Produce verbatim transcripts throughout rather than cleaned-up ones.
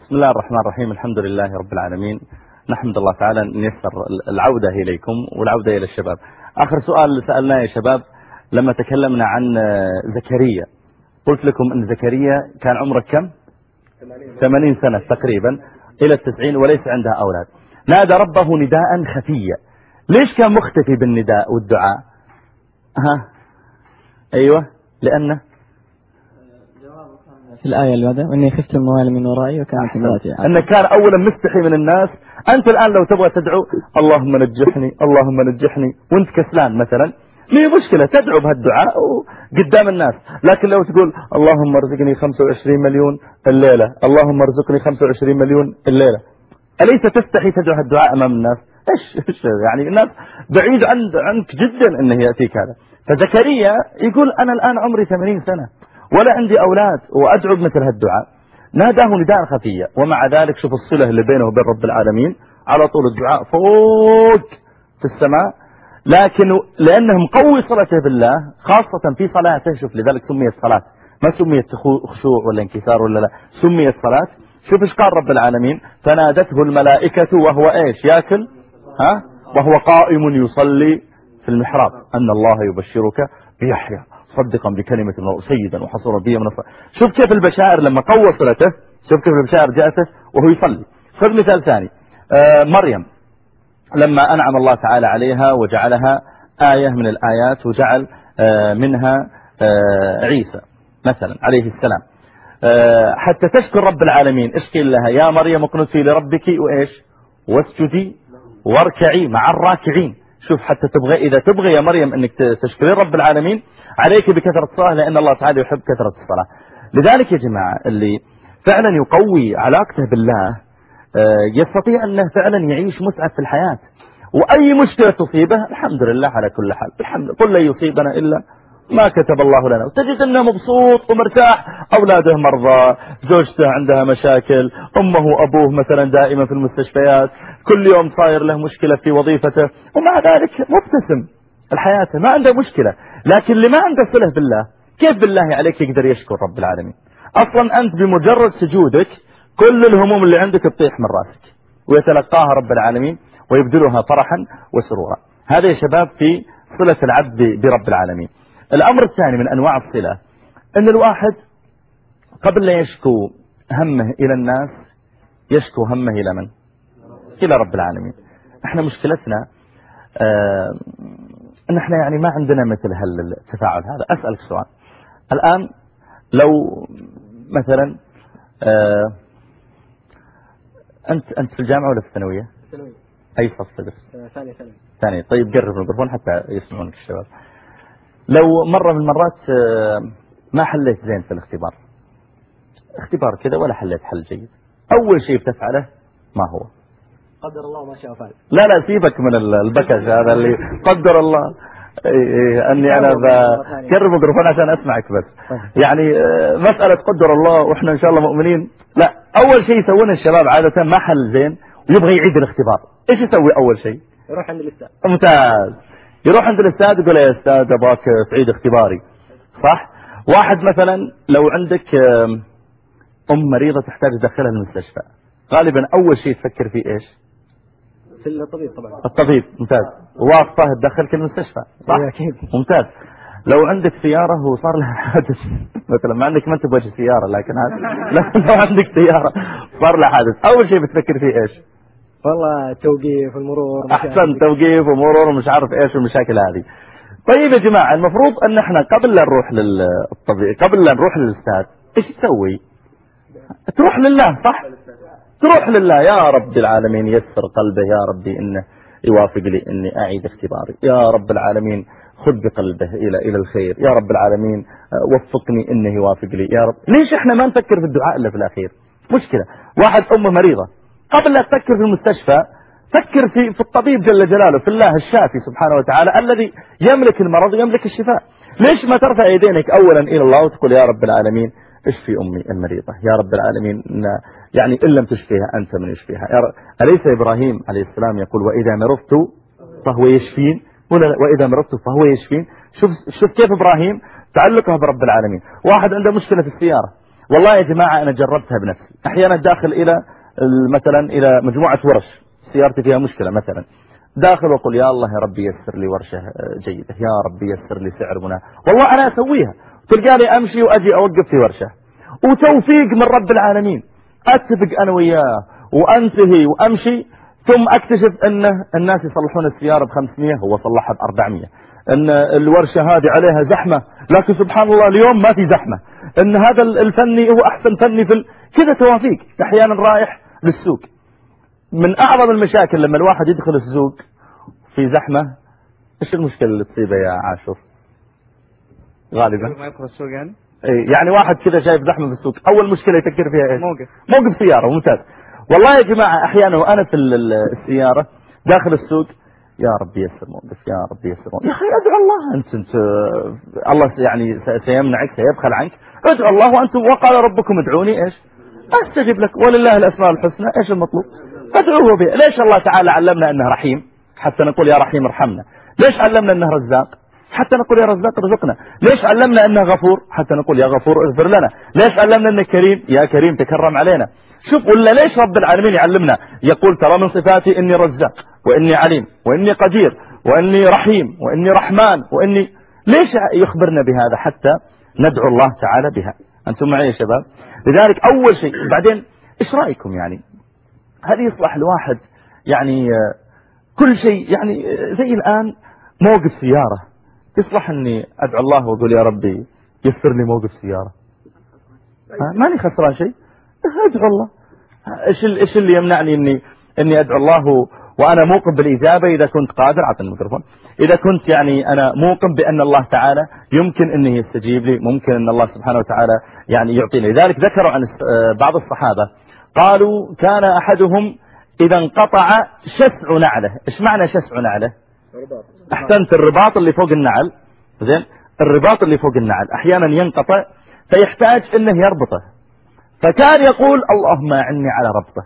بسم الله الرحمن الرحيم. الحمد لله رب العالمين، نحمد الله تعالى أن يسر العودة إليكم والعودة إلى الشباب. آخر سؤال سألناه يا شباب لما تكلمنا عن زكريا، قلت لكم أن زكريا كان عمره كم؟ ثمانين سنة تقريبا إلى التسعين وليس عندها أولاد. نادى ربه نداء خفيا. ليش كان مختفي بالنداء والدعاء؟ ها أيوة، لأنه في الآية اللي بعدها وإني خفت الموالي من ورائي وكانت امرأتي. أنه كان أولا مستحي من الناس. أنت الآن لو تبغى تدعو اللهم نجحني اللهم نجحني وانت كسلان مثلا، ليه مشكلة تدعو بهالدعاء قدام الناس. لكن لو تقول اللهم ارزقني خمسة وعشرين مليون الليلة، اللهم ارزقني خمسة وعشرين مليون الليلة، أليس تستحي تدعو هالدعاء أمام الناس؟ إيش إيش يعني الناس بعيد عن عنك جدا أنه يأتيك هذا. فزكريا يقول أنا الآن عمري ثمانين سنة ولا عندي أولاد وأدعو بمثل هالدعاء. ناداه نداء خفية، ومع ذلك شوف الصلة اللي بينه وبين رب العالمين، على طول الدعاء فوق في السماء. لكن لأنه مقوي صلته بالله خاصة في صلاته، شوف لذلك سميت صلاة، ما سميت خشوع ولا انكسار ولا لا، سميت صلاة. شوف ايش قال رب العالمين؟ فنادته الملائكة وهو ايش ياكل، ها وهو قائم يصلي في المحراب أن الله يبشرك بيحيى صدقا بكلمة الله سيدا وحصورا به من الصلاة. شوف كيف البشائر لما قوى صلته، شوف كيف البشائر جاءته وهو يصلي. خذ مثال ثاني، آه مريم لما أنعم الله تعالى عليها وجعلها آية من الآيات وجعل آه منها آه عيسى مثلا عليه السلام، آه حتى تشكر رب العالمين ايش قيل لها؟ يا مريم اقنتي لربك وإيش واسجدي واركعي مع الراكعين. شوف حتى تبغى إذا تبغى يا مريم أنك تشكرين رب العالمين عليك بكثرة الصلاة، لأن الله تعالى يحب كثرة الصلاة. لذلك يا جماعة اللي فعلا يقوي علاقته بالله يستطيع أنه فعلا يعيش متعة في الحياة، وأي مشكلة تصيبه الحمد لله على كل حال، الحمد قل لن يصيبنا إلا ما كتب الله لنا. وتجد أنه مبسوط ومرتاح، أولاده مرضى، زوجته عندها مشاكل، أمه وأبوه مثلا دائما في المستشفيات، كل يوم صاير له مشكلة في وظيفته، ومع ذلك مبتسم الحياة ما عنده مشكلة. لكن اللي ما عنده صلة بالله كيف بالله عليك يقدر يشكر رب العالمين؟ أصلا أنت بمجرد سجودك كل الهموم اللي عندك تطيح من راسك ويتلقاها رب العالمين ويبدلها فرحا وسرورا. هذا يا شباب في صلة العبد برب العالمين. الأمر الثاني من أنواع الصلة أن الواحد قبل لا يشكو همه إلى الناس يشكو همه إلى من؟ إلى رب العالمين. احنا مشكلتنا اه ان احنا يعني ما عندنا مثل هالتفاعل هذا. أسألك سؤال الآن، لو مثلا اه أنت أنت في الجامعة ولا في الثانوية؟ الثانوية. أي صف تدرس؟ ثاني ثاني. ثاني. طيب قرب الميكروفون حتى يسمعونك الشباب. لو مرة من المرات ما حليت زين في الاختبار، اختبار كذا ولا حليت حل جيد، أول شيء بتفعله ما هو؟ قدر الله ما شاء فعل. لا لا سيبك من البكش هذا اللي قدر الله. إيه أني أنا بكرر الميكروفون عشان أسمعك بس. يعني مسألة قدر الله وإحنا إن شاء الله مؤمنين، لا، أول شيء يسوونه الشباب عادة ما حل زين ويبغى يعيد الاختبار، إيش يسوي أول شيء؟ يروح عند الأستاذ. ممتاز. يروح عند الأستاذ يقول يا أستاذ أبغاك تعيد اختباري، صح؟ واحد مثلا لو عندك أم مريضة تحتاج تدخلها المستشفى، غالبا أول شيء تفكر فيه إيش؟ الطبيب طبعا. الطبيب. ممتاز. واسطة تدخلك المستشفى، صح؟ أكيد. ممتاز. لو عندك سيارة وصار لها حادث مثلا، ما عندك ما انت بوجه سيارة لكن لو عندك سيارة صار لها حادث، أول شيء بتفكر فيه إيش؟ والله توقيف المرور. أحسن، توقيف ومرور ومش عارف إيش المشاكل هذه. طيب يا جماعة المفروض أن احنا قبل لا نروح للطبيب، قبل لا نروح للأستاذ، إيش تسوي؟ تروح لله، صح؟ تروح لله، يا رب العالمين يسر قلبه، يا ربي إنه يوافق لي إني أعيد اختباري، يا رب العالمين خذ بقلبه إلى إلى الخير، يا رب العالمين وفقني إنه يوافق لي، يا رب. ليش إحنا ما نفكر في الدعاء إلا في الأخير؟ مشكلة. واحد أمه مريضة، قبل لا تفكر في المستشفى فكر في في الطبيب جل جلاله، في الله الشافي سبحانه وتعالى الذي يملك المرض ويملك الشفاء. ليش ما ترفع يدينك أولا إلى الله وتقول يا رب العالمين اشفي أمي المريضة، يا رب العالمين يعني إن لم تشفيها أنت من يشفيها. أليس إبراهيم عليه السلام يقول وإذا مرضت فهو يشفين، وإذا مرضت فهو يشفين؟ شوف شوف كيف إبراهيم تعلقه برب العالمين. واحد عنده مشكلة في السيارة، والله يا جماعة أنا جربتها بنفسي. أحيانا داخل إلى مثلا إلى مجموعة ورش سيارتي فيها مشكلة مثلا، داخل وأقول يا الله يا ربي يسر لي ورشة جيدة، يا ربي يسر لي سعر مناسب. والله أنا أسويها، تلقاني أمشي وأجي أوقف في ورشة، وتوفيق من رب العالمين، أتفق أنا وياه وأنتهي وأمشي، ثم أكتشف أنه الناس يصلحون السيارة بخمسمية هو صلحها بأربعمية، أن الورشة هذه عليها زحمة لكن سبحان الله اليوم ما في زحمة، أن هذا الفني هو أحسن فني في ال... كذا توافيق. أحيانا رايح للسوق، من أعظم المشاكل لما الواحد يدخل السوق في زحمة، إيش المشكلة اللي تصيبه يا عاشور غالبا؟ ما يدخل السوق يعني؟ يعني واحد كذا شايف زحمة في السوق، أول مشكلة يفكر فيها إيش؟ موقف موقف سيارة. ممتاز. والله يا جماعة أحيانا وأنا في السيارة داخل السوق يا رب يسر موقف، يا رب يسر موقف. يا أخي أدعو الله، أنت أنت الله يعني سيمنعك سيبخل عنك، ادعو الله وأنتم وقال ربكم ادعوني إيش أستجب لك ولله الأسماء الحسنى. إيش المطلوب؟ ادعوه به. ليش الله تعالى علمنا أنه رحيم حتى نقول يا رحيم ارحمنا؟ ليش علمنا أنه رزاق حتى نقول يا رزاق ارزقنا؟ ليش علمنا أنه غفور حتى نقول يا غفور اغفر لنا؟ ليش علمنا أنه كريم يا كريم تكرم علينا؟ شوف، ولا ليش رب العالمين يعلمنا يقول ترى من صفاتي إني رزاق وإني عليم وإني قدير وإني رحيم وإني رحمن وإني، ليش يخبرنا بهذا حتى ندعو الله تعالى بها؟ أنتم معي يا شباب؟ لذلك أول شيء. بعدين إيش رأيكم يعني هل يصلح الواحد يعني كل شيء يعني زي الآن موقف سيارة يصلح أني أدعو الله وأقول يا ربي يسر لي موقف سيارة؟ ماني خسران شيء، أدعو الله. إيش إيش اللي يمنعني إني إني أدعو الله وأنا موقن بالإجابة؟ إذا كنت قادر أعطني الميكروفون، إذا كنت يعني أنا موقن بأن الله تعالى يمكن أنه يستجيب لي، ممكن أن الله سبحانه وتعالى يعني يعطيني. لذلك ذكروا عن بعض الصحابة قالوا كان أحدهم إذا انقطع شسع نعله. إيش معنى شسع نعله؟ أحسنت، الرباط اللي فوق النعل. زين، الرباط اللي فوق النعل أحيانا ينقطع فيحتاج أنه يربطه، فكان يقول اللهم أعني على ربطه.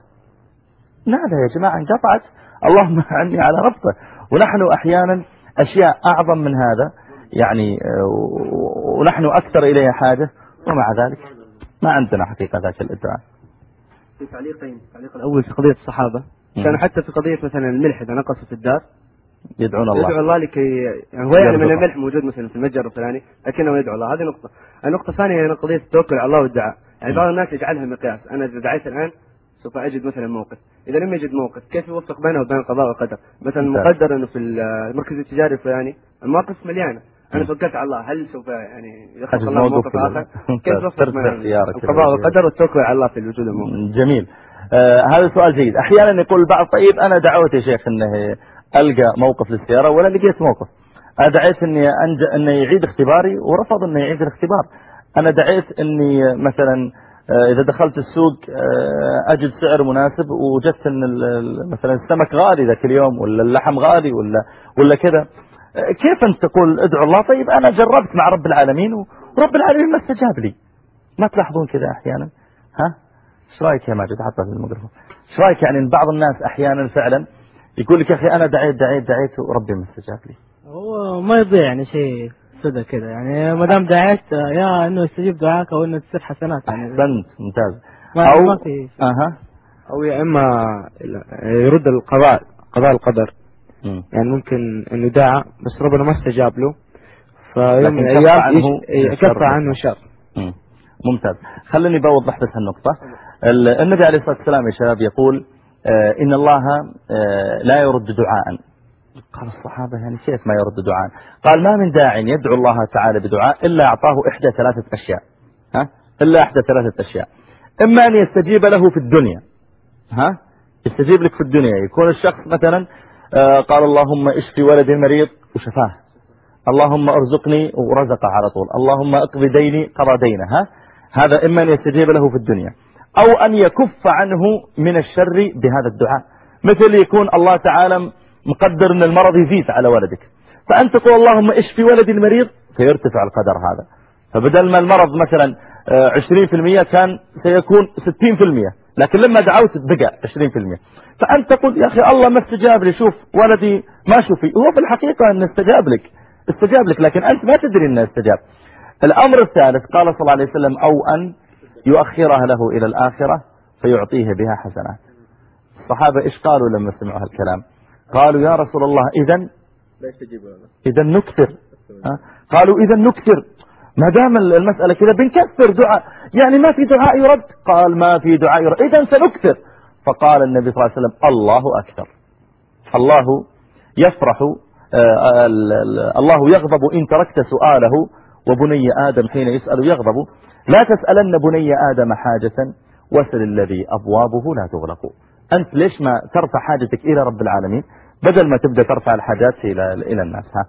نعله يا جماعة انقطعت، اللهم أعني على ربطه. ونحن أحيانا أشياء أعظم من هذا يعني ونحن أكثر إليها حاجة، ومع ذلك ما عندنا حقيقة ذاك الإدعاء. في تعليقين، التعليق الأول في قضية الصحابة كانوا حتى في قضية مثلا الملح إذا نقص في الدار يدعون الله، يدعو الله لكي يعني هو يعني من الملح موجود مثلا في المتجر الفلاني لكنه يدعو الله. هذه نقطة. النقطة الثانية هي قضية التوكل على الله والدعاء. يعني بعض الناس يجعلها مقياس، أنا إذا دعيت الآن سوف أجد مثلا موقف، إذا لم يجد موقف كيف يوفق بينه وبين القضاء والقدر؟ مثلا مقدر أنه في المركز التجاري الفلاني المواقف مليانة، أنا توكلت على الله، هل سوف يعني يخلق الله موقف آخر؟ كيف يوفق بين القضاء والقدر والتوكل على الله في الوجود الموقف؟ جميل. آه هذا سؤال جيد. أحيانا يقول البعض طيب أنا دعوت يا شيخ أنه ألقى موقف للسيارة ولا لقيت موقف، أنا دعيت أني أنج... أنه يعيد اختباري ورفض أنه يعيد الاختبار، أنا دعيت أني مثلا إذا دخلت السوق أجد سعر مناسب ووجدت أن مثلا السمك غالي ذاك اليوم ولا اللحم غالي ولا ولا كذا، كيف أنت تقول ادعو الله؟ طيب أنا جربت مع رب العالمين ورب العالمين ما استجاب لي. ما تلاحظون كذا أحيانا؟ ها ايش رايك يا ماجد؟ حطها في الميكروفون. ايش رايك يعني بعض الناس أحيانا فعلا يقول لك يا أخي أنا دعيت دعيت دعيت وربي ما استجاب لي. هو ما يضيع يعني شيء صدق كذا، يعني ما دام دعيت يا انه يستجيب دعاك او انه تصير حسنات. يعني احسنت، ممتاز. ما او ما في اها او يا اما يرد القضاء قضاء القدر. م. يعني ممكن انه دعا بس ربنا ما استجاب له، فيوم من الايام يكفى عنه شر. ممتاز. خليني بوضح بس هالنقطة. النبي عليه الصلاة والسلام يا شباب يقول آه إن الله آه لا يرد دعاء. قال الصحابة يعني كيف ما يرد دعاء؟ قال ما من داع يدعو الله تعالى بدعاء إلا أعطاه إحدى ثلاثة أشياء. ها؟ إلا إحدى ثلاثة أشياء، إما أن يستجيب له في الدنيا، ها؟ يستجيب لك في الدنيا، يكون الشخص مثلا آه قال اللهم اشفي ولدي المريض وشفاه، اللهم ارزقني ورزق على طول، اللهم اقضي ديني قضى دينه، ها؟ هذا إما أن يستجيب له في الدنيا أو أن يكف عنه من الشر بهذا الدعاء. مثل يكون الله تعالى مقدر أن المرض يزيد على ولدك، فأنت تقول اللهم اشفي ولدي المريض فيرتفع القدر هذا، فبدل ما المرض مثلا عشرين في المية كان سيكون ستين في المية، لكن لما دعوت بقى عشرين في المية، فأنت تقول يا أخي الله ما استجاب لي، شوف ولدي ما شوفي، هو في الحقيقة أنه استجاب لك استجاب لك لكن أنت ما تدري أنه استجاب. الأمر الثالث قال صلى الله عليه وسلم أو أن يؤخرها له إلى الآخرة فيعطيه بها حسنات. الصحابة إيش قالوا لما سمعوا هالكلام؟ قالوا يا رسول الله إذن إذا نكثر. قالوا إذا نكثر، ما دام المسألة كذا بنكثر دعاء، يعني ما في دعاء يرد. قال ما في دعاء يرد، إذا سنكثر. فقال النبي صلى الله عليه وسلم الله أكثر. الله يفرح، الله يغضب إن تركت سؤاله، وبني آدم حين يسأل يغضب. لا تسألن بني آدم حاجة واسل الذي أبوابه لا تغلق. أنت ليش ما ترفع حاجتك إلى رب العالمين بدل ما تبدأ ترفع الحاجات إلى إلى الناس؟ ها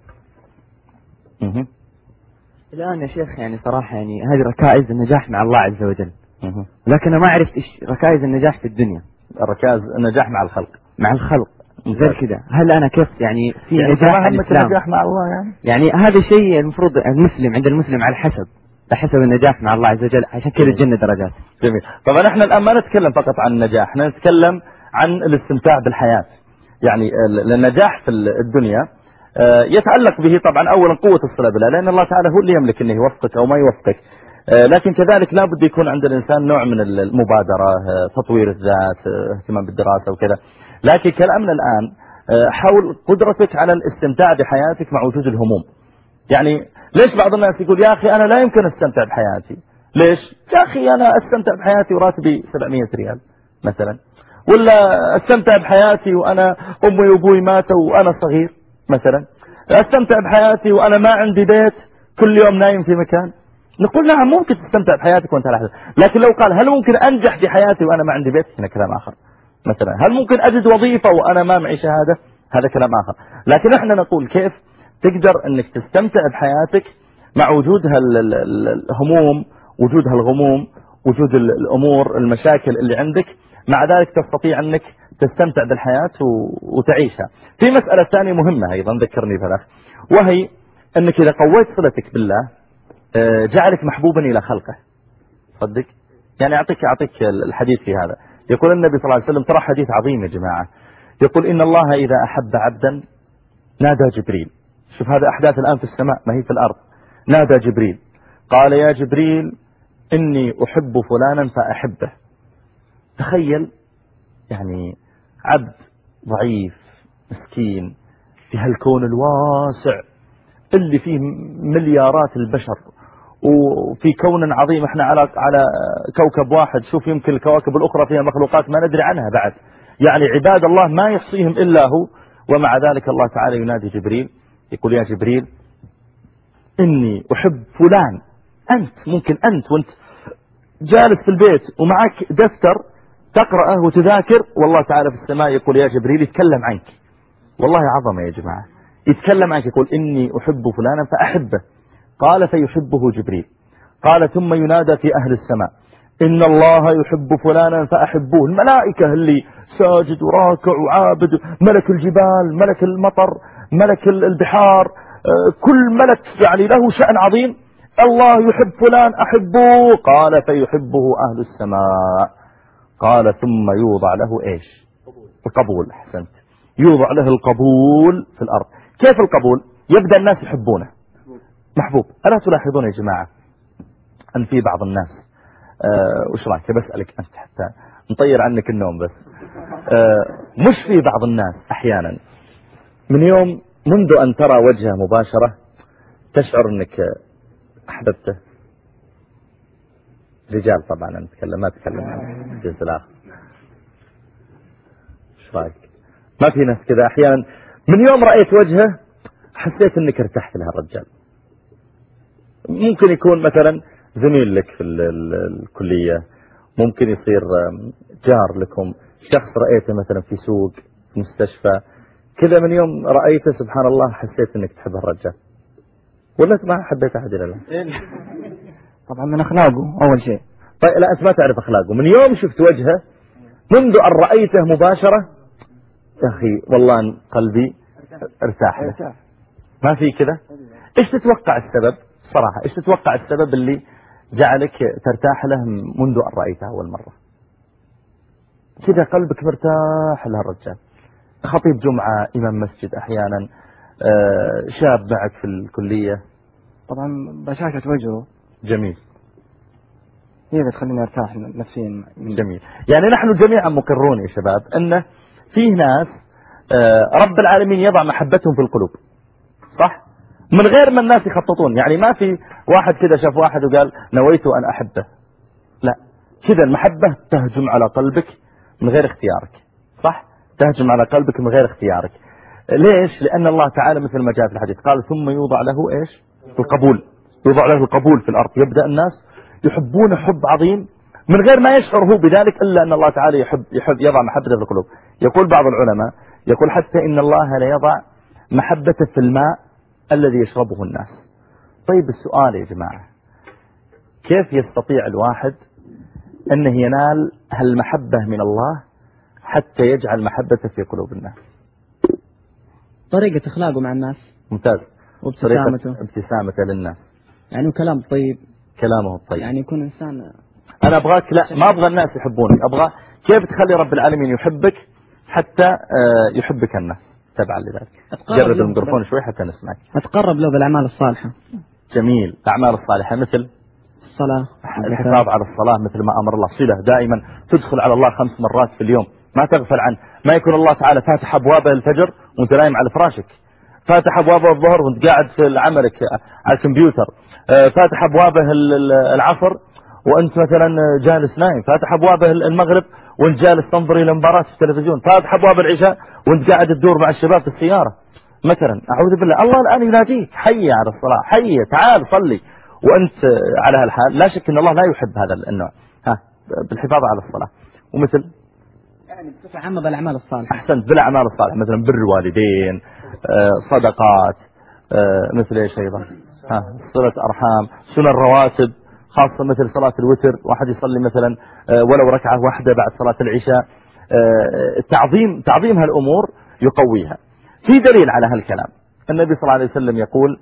مه. الآن يا شيخ يعني صراحة يعني هذه ركائز النجاح مع الله عز وجل، مه. لكن أنا ما عرفت إيش ركائز النجاح في الدنيا. ركائز النجاح مع الخلق مع الخلق غير كذا. هل أنا كيف يعني في يعني نجاح الإسلام النجاح مع الله يعني يعني هذا الشيء المفروض المسلم عند المسلم على حسب بحسب النجاح مع الله عز وجل، عشان كذا الجنة درجات. جميل. طبعا احنا الآن ما نتكلم فقط عن النجاح، احنا نتكلم عن الاستمتاع بالحياة. يعني النجاح في الدنيا يتعلق به طبعا أولا قوة الصلة بالله، لأن الله تعالى هو اللي يملك أنه يوفقك أو ما يوفقك، لكن كذلك لا بد يكون عند الإنسان نوع من المبادرة، تطوير الذات، اهتمام بالدراسة وكذا. لكن كلامنا الآن حول قدرتك على الاستمتاع بحياتك مع وجود الهموم. يعني ليش بعض الناس يقول يا أخي أنا لا يمكن أستمتع بحياتي؟ ليش؟ يا أخي أنا أستمتع بحياتي وراتبي سبعمية ريال مثلا، ولا أستمتع بحياتي وأنا أمي وأبوي ماتوا وأنا صغير مثلا، أستمتع بحياتي وأنا ما عندي بيت كل يوم نايم في مكان. نقول نعم ممكن تستمتع بحياتك وأنت لحظة، لكن لو قال هل ممكن أنجح في حياتي وأنا ما عندي بيت؟ هنا كلام آخر. مثلا هل ممكن أجد وظيفة وأنا ما معي شهادة؟ هذا كلام آخر. لكن احنا نقول كيف تقدر أنك تستمتع بحياتك مع وجودها الهموم، وجودها الغموم، وجود الأمور المشاكل اللي عندك، مع ذلك تستطيع أنك تستمتع بالحياة وتعيشها. في مسألة ثانية مهمة أيضا ذكرني بها، وهي أنك إذا قويت صلتك بالله جعلك محبوبا إلى خلقه. صدق؟ يعني أعطيك أعطيك الحديث في هذا. يقول النبي صلى الله عليه وسلم، ترى حديث عظيم يا جماعة، يقول إن الله إذا أحب عبدا نادى جبريل. شوف هذا أحداث الآن في السماء ما هي في الأرض. نادى جبريل قال يا جبريل إني أحب فلانا فأحبه. تخيل يعني عبد ضعيف مسكين في هالكون الواسع اللي فيه مليارات البشر، وفي كون عظيم احنا على على كوكب واحد، شوف يمكن الكواكب الأخرى فيها مخلوقات ما ندري عنها بعد، يعني عباد الله ما يحصيهم إلا هو. ومع ذلك الله تعالى ينادي جبريل يقول يا جبريل إني أحب فلان. أنت ممكن أنت وأنت جالس في البيت ومعك دفتر تقرأه وتذاكر، والله تعالى في السماء يقول يا جبريل يتكلم عنك. والله عظمة يا جماعة، يتكلم عنك يقول إني أحب فلانا فأحبه. قال فيحبه جبريل. قال ثم ينادى في أهل السماء إن الله يحب فلانا فأحبوه. الملائكة اللي ساجد وراكع وعابد، ملك الجبال، ملك المطر، ملك البحار، كل ملك يعني له شأن عظيم. الله يحب فلان أحبوه. قال فيحبه أهل السماء. قال ثم يوضع له إيش؟ القبول. أحسنت، يوضع له القبول في الأرض. كيف القبول؟ يبدأ الناس يحبونه، محبوب. ألا تلاحظون يا جماعة أن في بعض الناس أه وش رأيك بسألك أنت حتى نطير عنك النوم بس أه مش في بعض الناس أحيانا من يوم منذ أن ترى وجهه مباشرة تشعر أنك أحببته؟ رجال طبعا أنا أتكلم ما أتكلم عن الجنس الآخر. وش رأيك؟ ما في ناس كذا أحيانا من يوم رأيت وجهه حسيت أنك ارتحت لها الرجال. ممكن يكون مثلا زميل لك في الكلية، ممكن يصير جار لكم، شخص رأيته مثلا في سوق، في مستشفى كذا، من يوم رأيته سبحان الله حسيت أنك تحب الرجال. ولا ما حبيت أحد إلا الله؟ طبعا من أخلاقه أول شيء. طيب لا أنت ما تعرف أخلاقه، من يوم شفت وجهه منذ أن رأيته مباشرة يا أخي والله قلبي ارتاح له. ما في كذا؟ إيش تتوقع السبب صراحة؟ إيش تتوقع السبب اللي جعلك ترتاح له منذ أن رأيته أول مرة؟ كذا قلبك مرتاح له الرجال. خطيب جمعة، إمام مسجد أحيانا، شاب معك في الكلية، طبعا بشاشة وجهه. جميل. هي اللي تخليني ارتاح نفسيا. جميل. يعني نحن جميعا مقرون يا شباب أن فيه ناس رب العالمين يضع محبتهم في القلوب، صح؟ من غير ما الناس يخططون. يعني ما في واحد كذا شاف واحد وقال نويت أن أحبه، لا، كذا المحبة تهجم على قلبك من غير اختيارك، صح؟ تهجم على قلبك من غير اختيارك. ليش؟ لأن الله تعالى مثل ما جاء في الحديث قال ثم يوضع له إيش؟ القبول، يوضع له القبول في الأرض. يبدأ الناس يحبون حب عظيم من غير ما يشعر هو بذلك إلا أن الله تعالى يحب, يحب يضع محبته في القلوب. يقول بعض العلماء، يقول حتى إن الله لا يضع محبته في الماء الذي يشربه الناس. طيب السؤال يا جماعة، كيف يستطيع الواحد أنه ينال هالمحبة من الله حتى يجعل محبته في قلوب الناس؟ طريقة أخلاقه مع الناس. ممتاز. وابتسامته ابتسامته للناس، يعني كلام طيب، كلامه الطيب، يعني يكون إنسان. أنا أبغاك، لا ما أبغى الناس يحبوني، أبغى كيف تخلي رب العالمين يحبك حتى يحبك الناس تبعا لذلك. جرب الميكروفون شوي حتى نسمعك. أتقرب له بالأعمال الصالحة. جميل. الأعمال الصالحة مثل الصلاة، الحفاظ على الصلاة مثل ما أمر الله، صلة دائما، تدخل على الله خمس مرات في اليوم ما تغفل عنه. ما يكون الله تعالى فاتح أبوابه الفجر وانت نايم على فراشك، فاتح أبوابه الظهر وانت قاعد في عملك على الكمبيوتر، فاتح أبوابه العصر وانت مثلا جالس نايم، فاتح أبوابه المغرب وانت جالس تنظر إلى مباراة في التلفزيون، فاتح أبواب العشاء وانت قاعد تدور مع الشباب في السيارة مثلا. أعوذ بالله، الله الآن يناديك حي على الصلاة، حي تعال صلي، وأنت على هالحال. لا شك أن الله لا يحب هذا النوع. ها، بالحفاظ على الصلاة. ومثل يعني بصفة عامة بالأعمال الصالحة. أحسنت، بالأعمال الصالحة مثلا بر الوالدين، صدقات، مثل إيش أيضا، ها، صلة أرحام، سنن الرواتب، خاصة مثل صلاة الوتر، واحد يصلي مثلا ولو ركعة واحدة بعد صلاة العشاء. تعظيم تعظيم هالأمور يقويها. في دليل على هالكلام، النبي صلى الله عليه وسلم يقول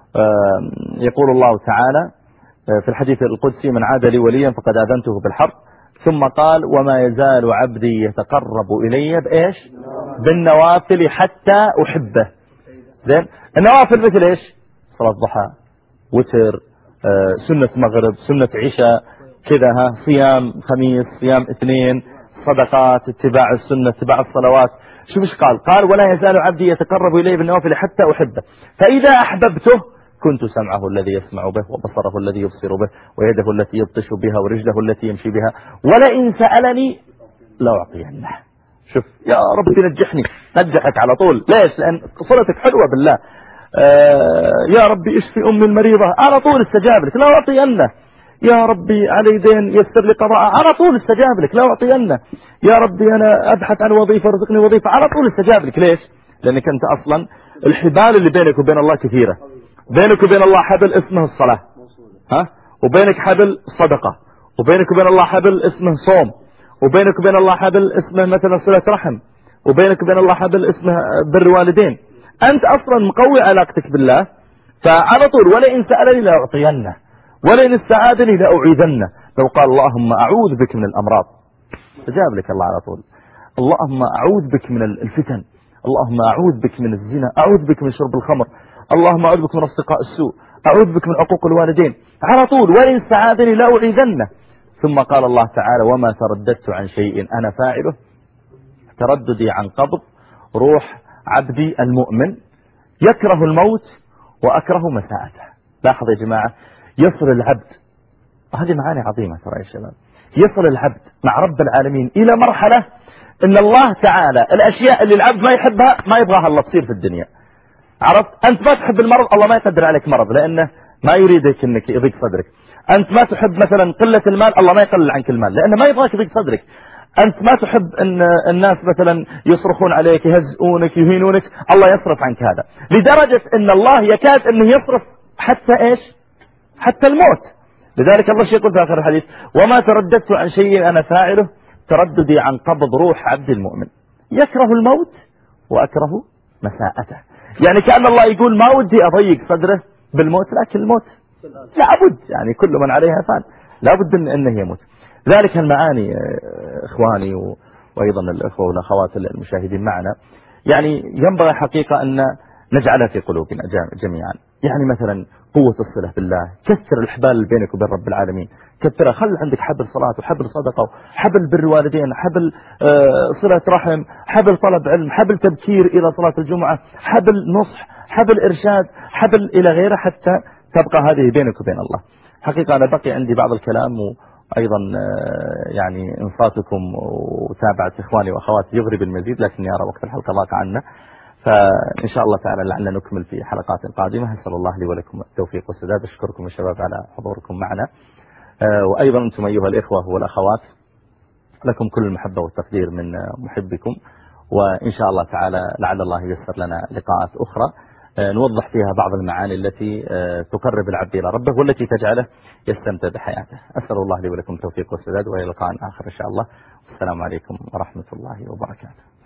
يقول الله تعالى في الحديث القدسي من عاد لي وليا فقد آذنته بالحرب، ثم قال وما يزال عبدي يتقرب إلي بإيش؟ بالنوافل حتى أحبه. زين، النوافل مثل إيش؟ صلاة ضحى، وتر، سنة مغرب، سنة عشاء كذا، ها، صيام خميس، صيام اثنين، صدقات، اتباع السنة، اتباع الصلوات. شو مش قال؟ قال ولا يزال عبدي يتقرب إلي بالنوافل حتى أحبه، فإذا أحببته كنت سمعه الذي يسمع به وبصره الذي يبصر به ويده التي يبطش بها ورجله التي يمشي بها ولئن سألني لأعطينه. شوف يا رب نجحني، نجحك على طول. ليش؟ لأن صلتك حلوة بالله. آه يا ربي اشفي أمي المريضة، على طول استجاب لك، لا أعطينه. يا ربي علي دين يسر لي قضاء، على طول استجاب لك، لا أعطينه. يا ربي أنا أبحث عن وظيفة ارزقني وظيفة، على طول استجاب لك. ليش؟ لأنك أنت أصلا الحبال اللي بينك وبين الله كثيرة. بينك وبين الله حبل اسمه الصلاة، ها، وبينك حبل صدقة، وبينك وبين الله حبل اسمه صوم، وبينك وبين الله حبل اسمه مثلا صلة رحم، وبينك وبين الله حبل اسمه بر والدين. أنت أصلا مقوي علاقتك بالله، فعلى طول ولئن سألني لأعطينه ولئن استعاذني لأعيذنه. لو قال اللهم أعوذ بك من الأمراض فجاب لك الله على طول. اللهم أعوذ بك من الفتن، اللهم أعوذ بك من الزنا، أعوذ بك من شرب الخمر، اللهم أعوذ بك من اصدقاء السوء، أعوذ بك من عقوق الوالدين، على طول ولئن استعاذني لأعيذنه. ثم قال الله تعالى وما ترددت عن شيء أنا فاعله ترددي عن قبض روح عبدي المؤمن يكره الموت وأكره مساءته. لاحظ يا جماعة، يصل العبد، هذه معاني عظيمة ترى يا شباب، يصل العبد مع رب العالمين إلى مرحلة إن الله تعالى الأشياء اللي العبد ما يحبها ما يبغاها الله تصير في الدنيا. عرفت؟ أنت ما تحب المرض، الله ما يقدر عليك مرض لأنه ما يريدك أنك يضيق صدرك. أنت ما تحب مثلا قلة المال، الله ما يقلل عنك المال لأنه ما يبغاك يضيق صدرك. أنت ما تحب أن الناس مثلا يصرخون عليك، يهزئونك، يهينونك، الله يصرف عنك هذا، لدرجة أن الله يكاد أنه يصرف حتى إيش؟ حتى الموت. لذلك الله يقول في آخر الحديث وما ترددت عن شيء أنا فاعله ترددي عن قبض روح عبد المؤمن يكره الموت وأكره مساءته. يعني كأن الله يقول ما ودي أضيق صدره بالموت، لكن الموت لابد، يعني كل من عليها فان لابد إن أنه يموت. ذلك المعاني إخواني وأيضا الأخوة والأخوات المشاهدين معنا، يعني ينبغي حقيقة أن نجعلها في قلوبنا جميعا. يعني مثلا قوة الصلة بالله، كثر الحبال اللي بينك وبين رب العالمين، كثرها، خل عندك حبل صلاة وحبل صدقة وحبل بر والدين، حبل صلة رحم، حبل طلب علم، حبل تبكير إلى صلاة الجمعة، حبل نصح، حبل إرشاد، حبل إلى غيره، حتى تبقى هذه بينك وبين الله. حقيقة أنا بقي عندي بعض الكلام، وأيضا يعني إنصاتكم وتابعة إخواني وأخواتي يغري بالمزيد، لكن يرى وقت الحلقة ضاق عنا، فإن شاء الله تعالى لعلنا نكمل في حلقات قادمة. أسأل الله لي ولكم التوفيق والسداد. أشكركم الشباب على حضوركم معنا، وأيضا أنتم أيها الإخوة والأخوات لكم كل المحبة والتقدير من محبكم، وإن شاء الله تعالى لعل الله ييسر لنا لقاءات أخرى نوضح فيها بعض المعاني التي تقرب العبد إلى ربه والتي تجعله يستمتع بحياته. أسأل الله لي ولكم التوفيق والسداد، وإلى لقاء آخر إن شاء الله. والسلام عليكم ورحمة الله وبركاته.